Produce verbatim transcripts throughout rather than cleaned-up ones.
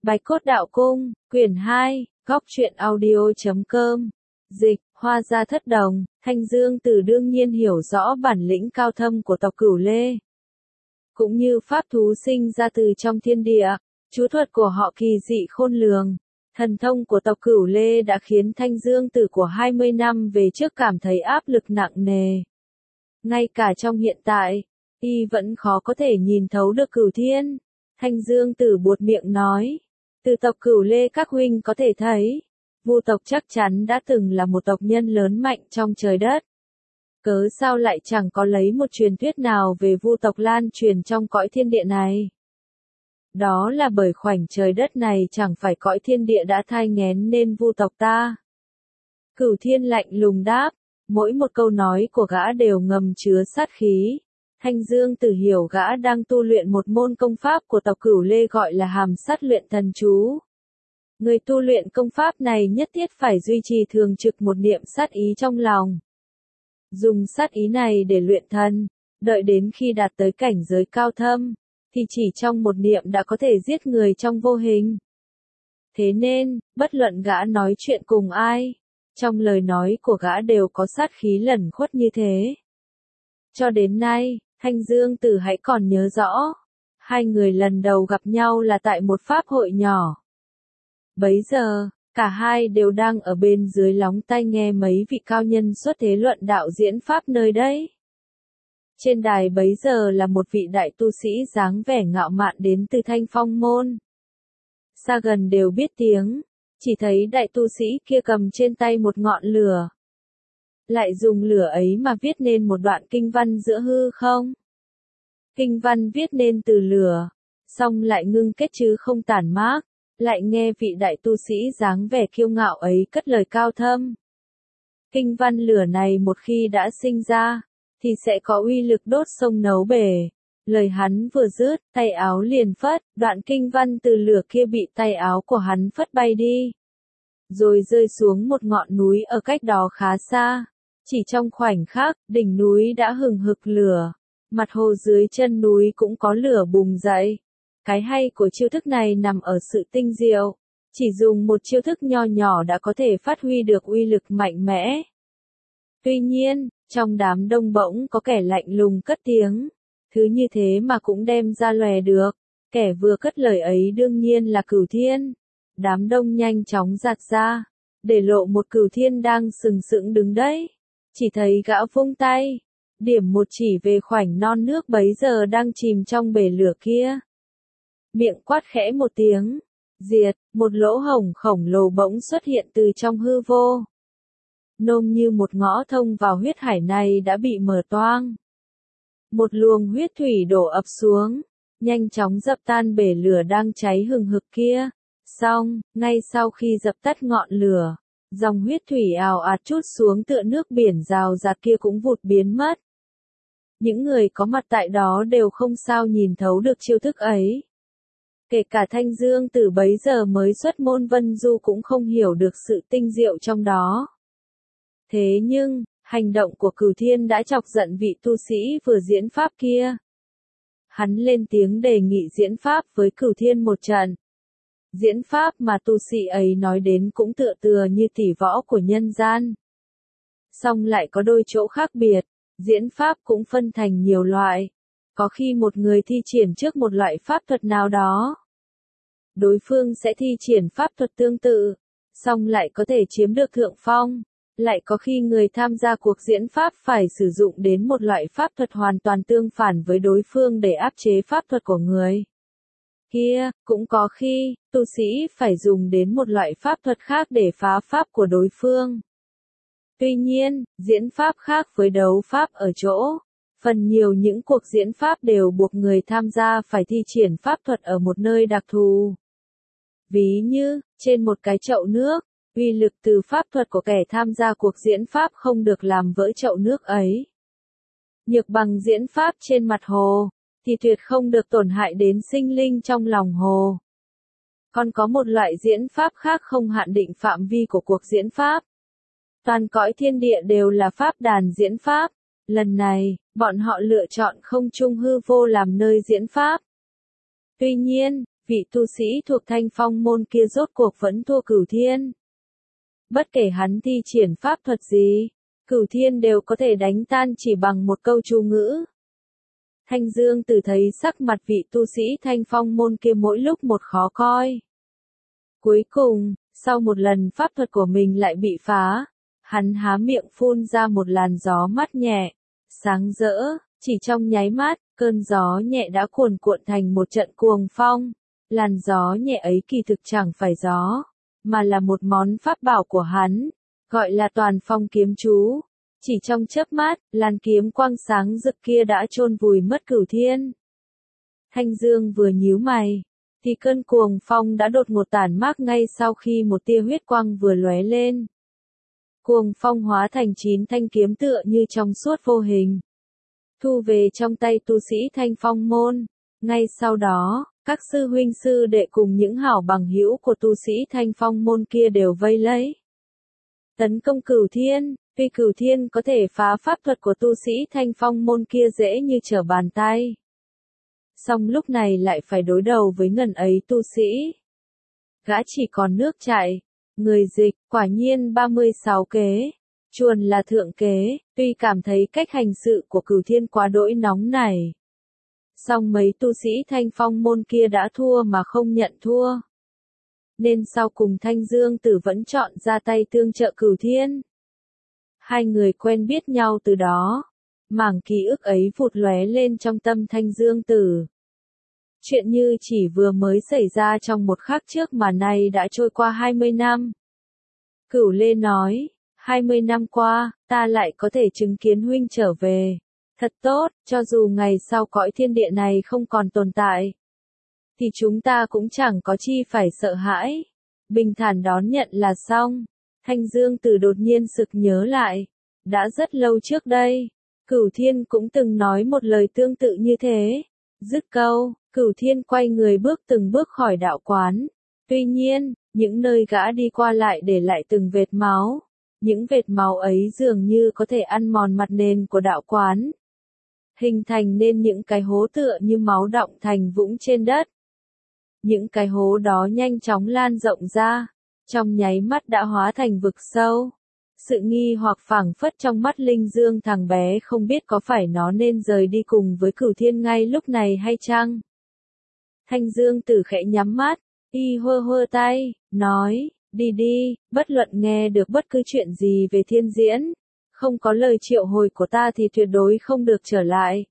Bạch Cốt Đạo Cung, quyển hai, góc truyện audio.com. Dịch, Hoa Gia Thất Đồng, Thanh Dương Tử đương nhiên hiểu rõ bản lĩnh cao thâm của tộc Cửu Lê. Cũng như pháp thú sinh ra từ trong thiên địa, chú thuật của họ kỳ dị khôn lường. Thần thông của tộc Cửu Lê đã khiến Thanh Dương Tử của hai mươi năm về trước cảm thấy áp lực nặng nề. Ngay cả trong hiện tại, y vẫn khó có thể nhìn thấu được Cửu Thiên. Thanh Dương Tử buột miệng nói, từ tộc Cửu Lê các huynh có thể thấy, Vu tộc chắc chắn đã từng là một tộc nhân lớn mạnh trong trời đất. Cớ sao lại chẳng có lấy một truyền thuyết nào về Vu tộc lan truyền trong cõi thiên địa này? Đó là bởi khoảnh trời đất này chẳng phải cõi thiên địa đã thai nghén nên Vu tộc ta. Cửu Thiên lạnh lùng đáp, mỗi một câu nói của gã đều ngầm chứa sát khí. Thanh Dương Tử hiểu gã đang tu luyện một môn công pháp của tộc Cửu Lê gọi là Hàm Sát Luyện Thần Chú. Người tu luyện công pháp này nhất thiết phải duy trì thường trực một niệm sát ý trong lòng. Dùng sát ý này để luyện thần, đợi đến khi đạt tới cảnh giới cao thâm, thì chỉ trong một niệm đã có thể giết người trong vô hình. Thế nên, bất luận gã nói chuyện cùng ai, trong lời nói của gã đều có sát khí lẩn khuất như thế. Cho đến nay, Thanh Dương Tử hãy còn nhớ rõ, hai người lần đầu gặp nhau là tại một pháp hội nhỏ. Bấy giờ, cả hai đều đang ở bên dưới lóng tai nghe mấy vị cao nhân xuất thế luận đạo diễn pháp nơi đây. Trên đài bấy giờ là một vị đại tu sĩ dáng vẻ ngạo mạn đến từ Thanh Phong môn. Xa gần đều biết tiếng, chỉ thấy đại tu sĩ kia cầm trên tay một ngọn lửa. Lại dùng lửa ấy mà viết nên một đoạn kinh văn giữa hư không. Kinh văn viết nên từ lửa, xong lại ngưng kết chứ không tản mát, lại nghe vị đại tu sĩ dáng vẻ kiêu ngạo ấy cất lời cao thâm. Kinh văn lửa này một khi đã sinh ra, thì sẽ có uy lực đốt sông nấu bể. Lời hắn vừa dứt, tay áo liền phất, đoạn kinh văn từ lửa kia bị tay áo của hắn phất bay đi. Rồi rơi xuống một ngọn núi ở cách đó khá xa. Chỉ trong khoảnh khắc, đỉnh núi đã hừng hực lửa. Mặt hồ dưới chân núi cũng có lửa bùng dậy. Cái hay của chiêu thức này nằm ở sự tinh diệu. Chỉ dùng một chiêu thức nho nhỏ đã có thể phát huy được uy lực mạnh mẽ. Tuy nhiên, trong đám đông bỗng có kẻ lạnh lùng cất tiếng. Thứ như thế mà cũng đem ra lòe được. Kẻ vừa cất lời ấy đương nhiên là Cửu Thiên. Đám đông nhanh chóng giạt ra, để lộ một Cửu Thiên đang sừng sững đứng đấy. Chỉ thấy gã vung tay, điểm một chỉ về khoảnh non nước bấy giờ đang chìm trong bể lửa kia. Miệng quát khẽ một tiếng, diệt, một lỗ hổng khổng lồ bỗng xuất hiện từ trong hư vô. Nôm như một ngõ thông vào huyết hải này đã bị mở toang. Một luồng huyết thủy đổ ập xuống, nhanh chóng dập tan bể lửa đang cháy hừng hực kia. Xong, ngay sau khi dập tắt ngọn lửa, dòng huyết thủy ào ạt trút xuống tựa nước biển rào rạt kia cũng vụt biến mất. Những người có mặt tại đó đều không sao nhìn thấu được chiêu thức ấy. Kể cả Thanh Dương Tử bấy giờ mới xuất môn Vân Du cũng không hiểu được sự tinh diệu trong đó. Thế nhưng, hành động của Cửu Thiên đã chọc giận vị tu sĩ vừa diễn pháp kia. Hắn lên tiếng đề nghị diễn pháp với Cửu Thiên một trận. Diễn pháp mà tu sĩ ấy nói đến cũng tựa tựa như tỷ võ của nhân gian. Song lại có đôi chỗ khác biệt, diễn pháp cũng phân thành nhiều loại. Có khi một người thi triển trước một loại pháp thuật nào đó, đối phương sẽ thi triển pháp thuật tương tự, song lại có thể chiếm được thượng phong. Lại có khi người tham gia cuộc diễn pháp phải sử dụng đến một loại pháp thuật hoàn toàn tương phản với đối phương để áp chế pháp thuật của người kia. Cũng có khi, tu sĩ phải dùng đến một loại pháp thuật khác để phá pháp của đối phương. Tuy nhiên, diễn pháp khác với đấu pháp ở chỗ, phần nhiều những cuộc diễn pháp đều buộc người tham gia phải thi triển pháp thuật ở một nơi đặc thù. Ví như, trên một cái chậu nước, uy lực từ pháp thuật của kẻ tham gia cuộc diễn pháp không được làm vỡ chậu nước ấy. Nhược bằng diễn pháp trên mặt hồ, thì tuyệt không được tổn hại đến sinh linh trong lòng hồ. Còn có một loại diễn pháp khác không hạn định phạm vi của cuộc diễn pháp. Toàn cõi thiên địa đều là pháp đàn diễn pháp. Lần này, bọn họ lựa chọn không trung hư vô làm nơi diễn pháp. Tuy nhiên, vị tu sĩ thuộc Thanh Phong môn kia rốt cuộc vẫn thua Cửu Thiên. Bất kể hắn thi triển pháp thuật gì, Cửu Thiên đều có thể đánh tan chỉ bằng một câu chú ngữ. Thanh Dương Tử thấy sắc mặt vị tu sĩ Thanh Phong môn kia mỗi lúc một khó coi. Cuối cùng, sau một lần pháp thuật của mình lại bị phá, hắn há miệng phun ra một làn gió mát nhẹ, sáng rỡ, chỉ trong nháy mắt, cơn gió nhẹ đã cuồn cuộn thành một trận cuồng phong. Làn gió nhẹ ấy kỳ thực chẳng phải gió, mà là một món pháp bảo của hắn, gọi là Toàn Phong kiếm chú. Chỉ trong chớp mắt, làn kiếm quang sáng rực kia đã chôn vùi mất Cửu Thiên. Thanh Dương vừa nhíu mày, thì cơn cuồng phong đã đột ngột tản mát ngay sau khi một tia huyết quang vừa lóe lên. Cuồng phong hóa thành chín thanh kiếm tựa như trong suốt vô hình, thu về trong tay tu sĩ Thanh Phong môn. Ngay sau đó, các sư huynh sư đệ cùng những hảo bằng hữu của tu sĩ Thanh Phong môn kia đều vây lấy, tấn công Cửu Thiên. Tuy Cửu Thiên có thể phá pháp thuật của tu sĩ Thanh Phong môn kia dễ như trở bàn tay, song lúc này lại phải đối đầu với ngần ấy tu sĩ. Gã chỉ còn nước chảy. Người dịch, quả nhiên ba mươi sáu kế, chuồn là thượng kế. Tuy cảm thấy cách hành sự của Cửu Thiên quá đỗi nóng nảy, song mấy tu sĩ Thanh Phong môn kia đã thua mà không nhận thua, nên sau cùng Thanh Dương Tử vẫn chọn ra tay tương trợ Cửu Thiên. Hai người quen biết nhau từ đó, mảng ký ức ấy vụt lóe lên trong tâm Thanh Dương Tử. Chuyện như chỉ vừa mới xảy ra trong một khắc trước mà nay đã trôi qua hai mươi năm. Cửu Lê nói, hai mươi năm qua, ta lại có thể chứng kiến huynh trở về. Thật tốt, cho dù ngày sau cõi thiên địa này không còn tồn tại, thì chúng ta cũng chẳng có chi phải sợ hãi. Bình thản đón nhận là xong. Thanh Dương Tử đột nhiên sực nhớ lại. Đã rất lâu trước đây, Cửu Thiên cũng từng nói một lời tương tự như thế. Dứt câu, Cửu Thiên quay người bước từng bước khỏi đạo quán. Tuy nhiên, những nơi gã đi qua lại để lại từng vệt máu. Những vệt máu ấy dường như có thể ăn mòn mặt nền của đạo quán, hình thành nên những cái hố tựa như máu đọng thành vũng trên đất. Những cái hố đó nhanh chóng lan rộng ra, trong nháy mắt đã hóa thành vực sâu. Sự nghi hoặc phảng phất trong mắt Linh Dương thằng bé không biết có phải nó nên rời đi cùng với Cửu Thiên ngay lúc này hay chăng. Thanh Dương Tử khẽ nhắm mắt, y hơ hơ tay, nói, đi đi, bất luận nghe được bất cứ chuyện gì về thiên diễn, không có lời triệu hồi của ta thì tuyệt đối không được trở lại.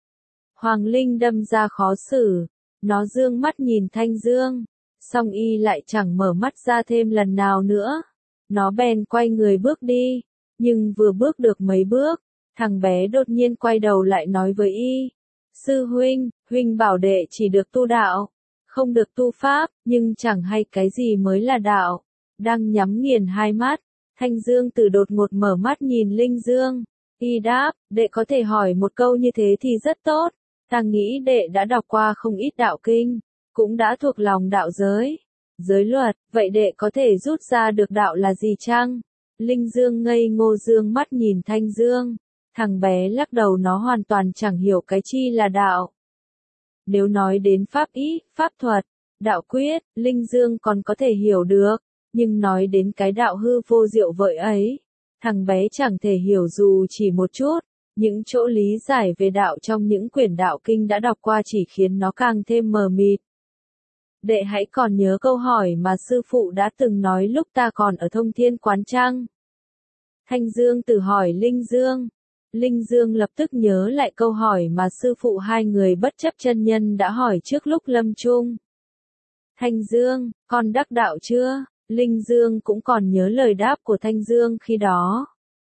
Hoàng Linh đâm ra khó xử, nó dương mắt nhìn Thanh Dương, song y lại chẳng mở mắt ra thêm lần nào nữa. Nó bèn quay người bước đi, nhưng vừa bước được mấy bước, thằng bé đột nhiên quay đầu lại nói với y, sư huynh, huynh bảo đệ chỉ được tu đạo, không được tu pháp, nhưng chẳng hay cái gì mới là đạo. Đang nhắm nghiền hai mắt, Thanh Dương Tử đột ngột mở mắt nhìn Linh Dương. Y đáp, đệ có thể hỏi một câu như thế thì rất tốt. Ta nghĩ đệ đã đọc qua không ít đạo kinh, cũng đã thuộc lòng đạo giới, giới luật, vậy đệ có thể rút ra được đạo là gì chăng? Linh Dương ngây ngô dương mắt nhìn Thanh Dương. Thằng bé lắc đầu, nó hoàn toàn chẳng hiểu cái chi là đạo. Nếu nói đến pháp ý, pháp thuật, đạo quyết, Linh Dương còn có thể hiểu được. Nhưng nói đến cái đạo hư vô diệu vợi ấy, thằng bé chẳng thể hiểu dù chỉ một chút. Những chỗ lý giải về đạo trong những quyển đạo kinh đã đọc qua chỉ khiến nó càng thêm mờ mịt. Đệ hãy còn nhớ câu hỏi mà sư phụ đã từng nói lúc ta còn ở Thông Thiên Quán chăng? Thanh Dương Tử hỏi Linh Dương. Linh Dương lập tức nhớ lại câu hỏi mà sư phụ hai người bất chấp chân nhân đã hỏi trước lúc lâm chung. Thanh Dương, con đắc đạo chưa? Linh Dương cũng còn nhớ lời đáp của Thanh Dương khi đó.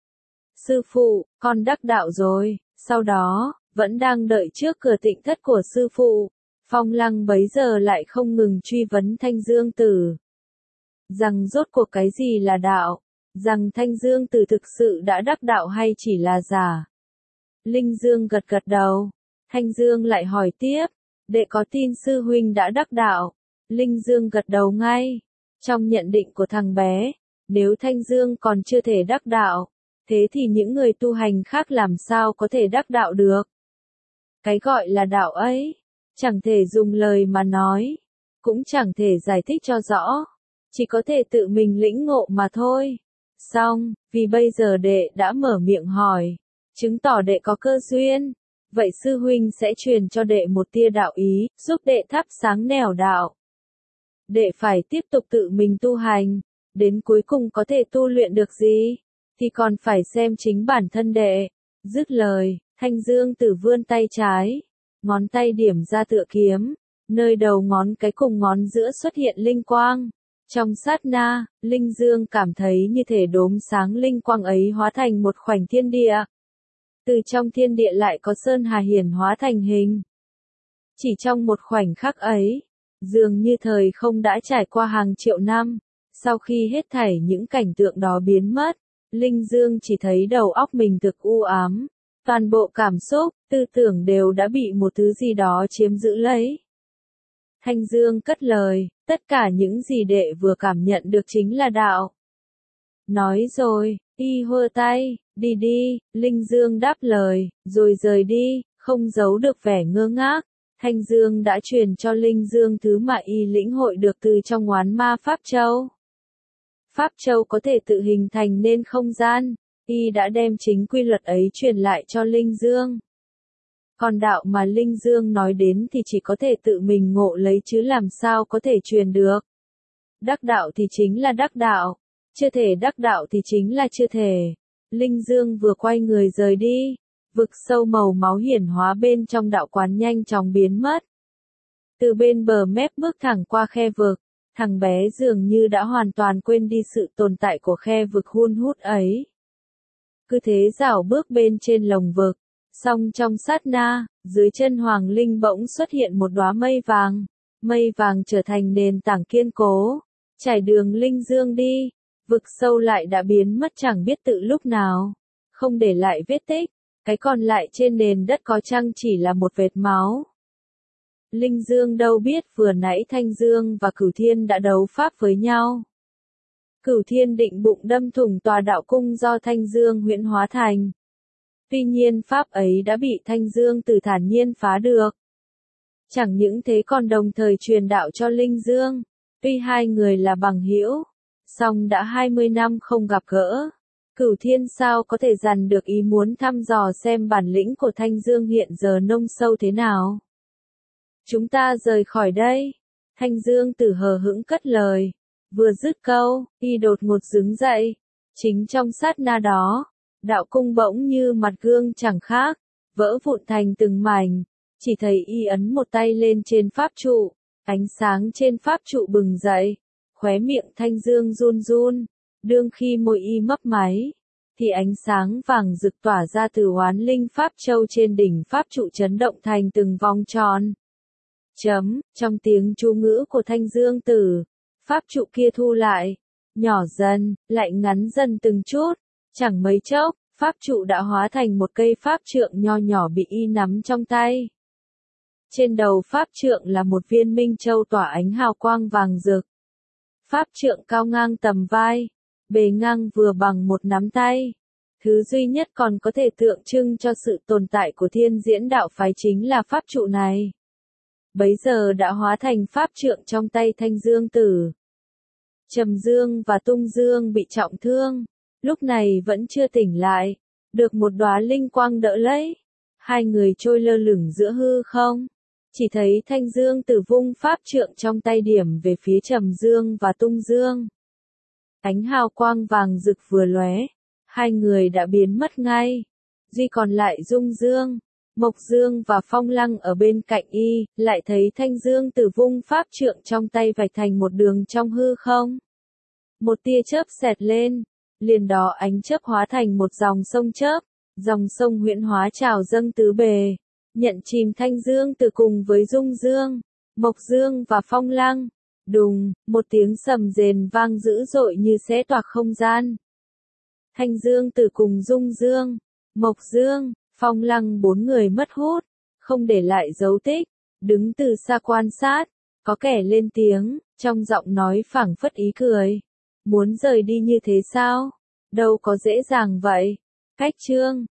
Sư phụ, con đắc đạo rồi. Sau đó, vẫn đang đợi trước cửa tịnh thất của sư phụ, Phong Lăng bấy giờ lại không ngừng truy vấn Thanh Dương Tử. Rằng rốt cuộc cái gì là đạo? Rằng Thanh Dương Tử thực sự đã đắc đạo hay chỉ là giả? Linh Dương gật gật đầu. Thanh Dương lại hỏi tiếp, đệ có tin sư huynh đã đắc đạo? Linh Dương gật đầu ngay. Trong nhận định của thằng bé, nếu Thanh Dương còn chưa thể đắc đạo, thế thì những người tu hành khác làm sao có thể đắc đạo được? Cái gọi là đạo ấy, chẳng thể dùng lời mà nói. cũng chẳng thể giải thích cho rõ, chỉ có thể tự mình lĩnh ngộ mà thôi. Xong, vì bây giờ đệ đã mở miệng hỏi, chứng tỏ đệ có cơ duyên, vậy sư huynh sẽ truyền cho đệ một tia đạo ý, giúp đệ thắp sáng nẻo đạo. Đệ phải tiếp tục tự mình tu hành, đến cuối cùng có thể tu luyện được gì, thì còn phải xem chính bản thân đệ. Dứt lời, Thanh Dương Tử vươn tay trái, ngón tay điểm ra tựa kiếm, nơi đầu ngón cái cùng ngón giữa xuất hiện linh quang. Trong sát na, Linh Dương cảm thấy như thể đốm sáng linh quang ấy hóa thành một khoảnh thiên địa. Từ trong thiên địa lại có sơn hà hiển hóa thành hình. Chỉ trong một khoảnh khắc ấy, dường như thời không đã trải qua hàng triệu năm, sau khi hết thảy những cảnh tượng đó biến mất, Linh Dương chỉ thấy đầu óc mình thực u ám, toàn bộ cảm xúc, tư tưởng đều đã bị một thứ gì đó chiếm giữ lấy. Thanh Dương cất lời, tất cả những gì đệ vừa cảm nhận được chính là đạo. Nói rồi, y hơ tay, đi đi, Linh Dương đáp lời, rồi rời đi, không giấu được vẻ ngơ ngác. Thanh Dương đã truyền cho Linh Dương thứ mà y lĩnh hội được từ trong Oán Ma Pháp Châu. Pháp Châu có thể tự hình thành nên không gian, y đã đem chính quy luật ấy truyền lại cho Linh Dương. Còn đạo mà Linh Dương nói đến thì chỉ có thể tự mình ngộ lấy chứ làm sao có thể truyền được. Đắc đạo thì chính là đắc đạo, chưa thể đắc đạo thì chính là chưa thể. Linh Dương vừa quay người rời đi, vực sâu màu máu hiển hóa bên trong đạo quán nhanh chóng biến mất. Từ bên bờ mép bước thẳng qua khe vực, thằng bé dường như đã hoàn toàn quên đi sự tồn tại của khe vực hun hút ấy. Cứ thế dạo bước bên trên lồng vực, song trong sát na, dưới chân Hoàng Linh bỗng xuất hiện một đóa mây vàng, mây vàng trở thành nền tảng kiên cố, trải đường Linh Dương đi, vực sâu lại đã biến mất chẳng biết tự lúc nào, không để lại vết tích, cái còn lại trên nền đất có chăng chỉ là một vệt máu. Linh Dương đâu biết vừa nãy Thanh Dương và Cửu Thiên đã đấu pháp với nhau. Cửu Thiên định bụng đâm thủng tòa đạo cung do Thanh Dương huyễn hóa thành. Tuy nhiên pháp ấy đã bị Thanh Dương Tử thản nhiên phá được. Chẳng những thế còn đồng thời truyền đạo cho Linh Dương. Tuy hai người là bằng hữu, song đã hai mươi năm không gặp gỡ. Cửu Thiên sao có thể dằn được ý muốn thăm dò xem bản lĩnh của Thanh Dương hiện giờ nông sâu thế nào. Chúng ta rời khỏi đây. Thanh Dương Tử hờ hững cất lời. Vừa dứt câu, y đột ngột đứng dậy. Chính trong sát na đó, đạo cung bỗng như mặt gương chẳng khác, vỡ vụn thành từng mảnh. Chỉ thấy y ấn một tay lên trên pháp trụ, ánh sáng trên pháp trụ bừng dậy, khóe miệng Thanh Dương run run, đương khi môi y mấp máy, thì ánh sáng vàng rực tỏa ra từ Oán Linh Pháp Châu trên đỉnh pháp trụ chấn động thành từng vòng tròn. Chấm, trong tiếng chú ngữ của Thanh Dương Tử, pháp trụ kia thu lại, nhỏ dần, lại ngắn dần từng chút, chẳng mấy chốc, pháp trụ đã hóa thành một cây pháp trượng nho nhỏ bị y nắm trong tay. Trên đầu pháp trượng là một viên minh châu tỏa ánh hào quang vàng rực. Pháp trượng cao ngang tầm vai, bề ngang vừa bằng một nắm tay. Thứ duy nhất còn có thể tượng trưng cho sự tồn tại của Thiên Diễn đạo phái chính là pháp trụ này. Bấy giờ đã hóa thành pháp trượng trong tay Thanh Dương Tử. Trầm Dương và Tung Dương bị trọng thương, lúc này vẫn chưa tỉnh lại, được một đóa linh quang đỡ lấy. Hai người trôi lơ lửng giữa hư không. Chỉ thấy Thanh Dương Tử vung pháp trượng trong tay điểm về phía Trầm Dương và Tung Dương. Ánh hào quang vàng rực vừa lóe, hai người đã biến mất ngay. Duy còn lại Dung Dương, Mộc Dương và Phong Lăng ở bên cạnh y, lại thấy Thanh Dương Tử vung pháp trượng trong tay vạch thành một đường trong hư không. Một tia chớp xẹt lên, liền đó ánh chớp hóa thành một dòng sông chớp, dòng sông huyễn hóa trào dâng tứ bề, nhận chìm Thanh Dương Tử cùng với Dung Dương, Mộc Dương và Phong Lăng. Đùng, một tiếng sầm rền vang dữ dội như xé toạc không gian. Thanh Dương Tử cùng Dung Dương, Mộc Dương, Phong Lăng bốn người mất hút, không để lại dấu tích, đứng từ xa quan sát, có kẻ lên tiếng, trong giọng nói phảng phất ý cười. Muốn rời đi như thế sao? Đâu có dễ dàng vậy. Cách chương